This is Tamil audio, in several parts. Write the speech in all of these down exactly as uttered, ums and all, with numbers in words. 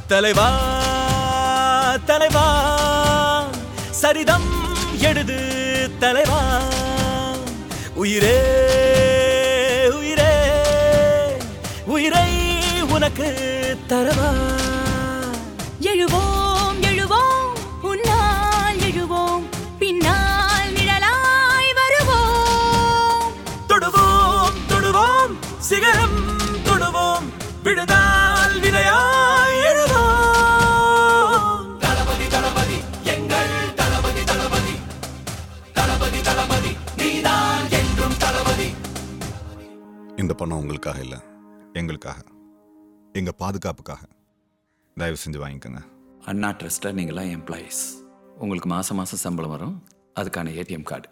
தலைவா தலைவா சரிதம் எழுது தலைவா உயிரே உயிரே உயிரை உனக்கு தரவா எழுவோம் எழுவோம் உன்னால் எழுவோம் பின்னால் நிழலாய் வருவோம் தொடுவோம் தொடுவோம் சிகரம் தொடுவோம் விடுதால் விதையாய் எழுவோம் தளபதி தளபதி எங்கள் தளபதி தளபதி தளபதி தளபதி நீதான் என்றும் தளபதி. இந்த பணம் உங்களுக்காக இல்லை, எங்களுக்காக, எங்க பாதுகாப்புக்காக. தயவு செஞ்சு வாங்கிக்கோங்க. அண்ணா ட்ரஸ்ட்டில் நீங்களாம் எம்ப்ளாயீஸ், உங்களுக்கு மாதம் மாதம் சம்பளம் வரும். அதுக்கான ஏடிஎம் கார்டு.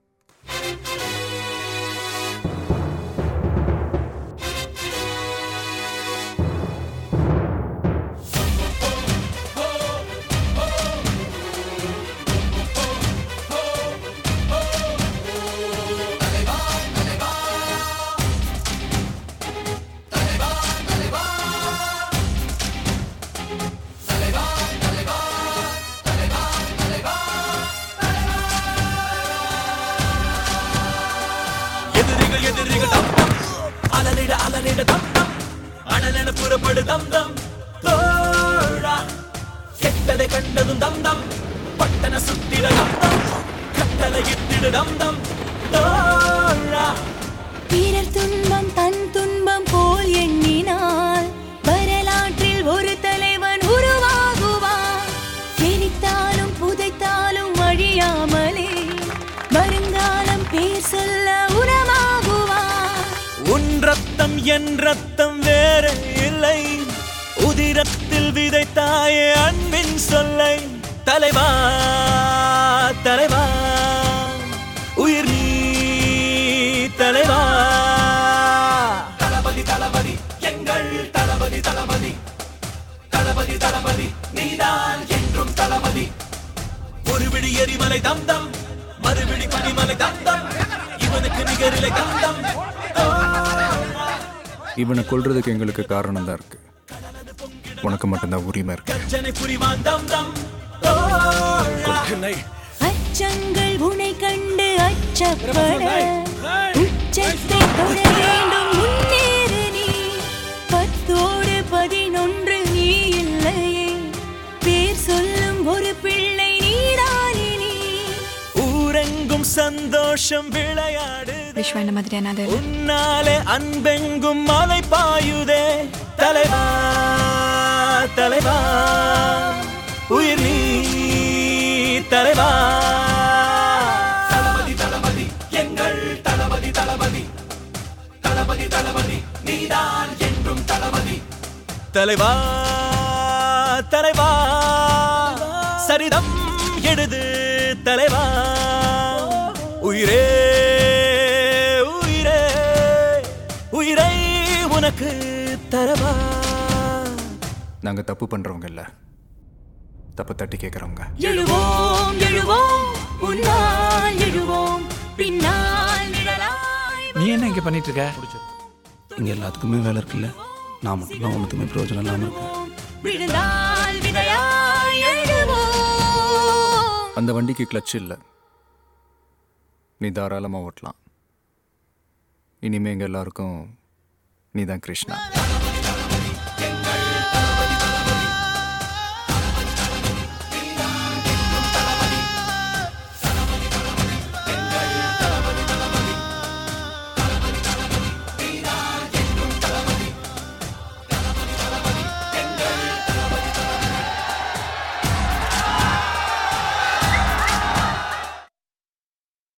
எதிரிகள் எதிரிகள் தம் தம் அலறிட அலறிட தம் தம் அனலென புறப்படு தம் தம் தோழா கெட்டதை கண்டதும் தம் தம் பட்டன சுத்திட தம் தம் கட்டளை இட்டிடு தம் தம் தோழா பிறர் துன்பம் தன் துன்பம் போல் எண்ணினால் வரலாற்றில் ஒரு தலைவன் உருவாகுவான். எரித்தாலும் புதைத்தாலும் அழியாமலே வருங்காலம் பேர் சொல்ல உரமாகுவான். உன் ரத்தம் என் ரத்தம் வேற இல்லை, உதிரத்தில் விதைத்தாயே அன்பின் சொல்லை. தலைவா தலைவா உயிர் நீ தலைவா தளபதி தளபதி எங்கள் தளபதி தளபதி தளபதி தளபதி நீதான் என்றும் தளபதி. ஒரு விடி எரிமலை தம் தம் மறுவிடி பனிமலை தம் தம் இவனுக்கு நிகரிலை தம் தம். இவனை கொல்றதுக்கு எங்களுக்கு காரணம் தான் இருக்கு, உனக்கு மட்டும்தான் உரிமை இருக்கு. அச்சங்கள் உனை கண்டு அச்சப்பட உச்சத்தை தொட வேண்டும் முன்னேறு நீ. பத்தோடு பதினொன்று நீ இல்லையே, பேர் சொல்லும் ஒரு பிள்ளை நீதானே நீ. ஊரெங்கும் சந்தோஷம் விளையாடு விஸ்வா இந்த மாதிரியான உன்னாலே அன்பெங்கும் மலை பாயுதே. தலைவா தலைவா உயிர் நீ தலைவா தளபதி தளபதி எங்கள் தளபதி தளபதி தளபதி தளபதி நீதான் என்றும் தளபதி. தலைவா தலைவா சரிதம் எழுது தலைவா உயிரே உயிரே உயிரை உனக்கு தரவா. நாங்க தப்பு பண்றவங்க இல்ல, தப்பு தட்டி கேட்கறவங்க. எழுவோம் எழுவோம் உன்னால் எழுவோம் பின்னால் நிழலாய். நீ என்ன இங்கே பண்ணிட்டு இருக்க? இங்கே எல்லாத்துக்குமே வேலை இருக்குல்ல, நான் மட்டும்தான் ஒன்றுத்துமே பிரயோஜனம் இல்லாமல் இருக்கேன். விழுந்தால் விதையாய் எழுவோம். அந்த வண்டிக்கு கிளட்ச் இல்லை, நீ தாராளமாக ஓட்டலாம். இனிமே எங்க எல்லாருக்கும் நீதான் கிருஷ்ணா.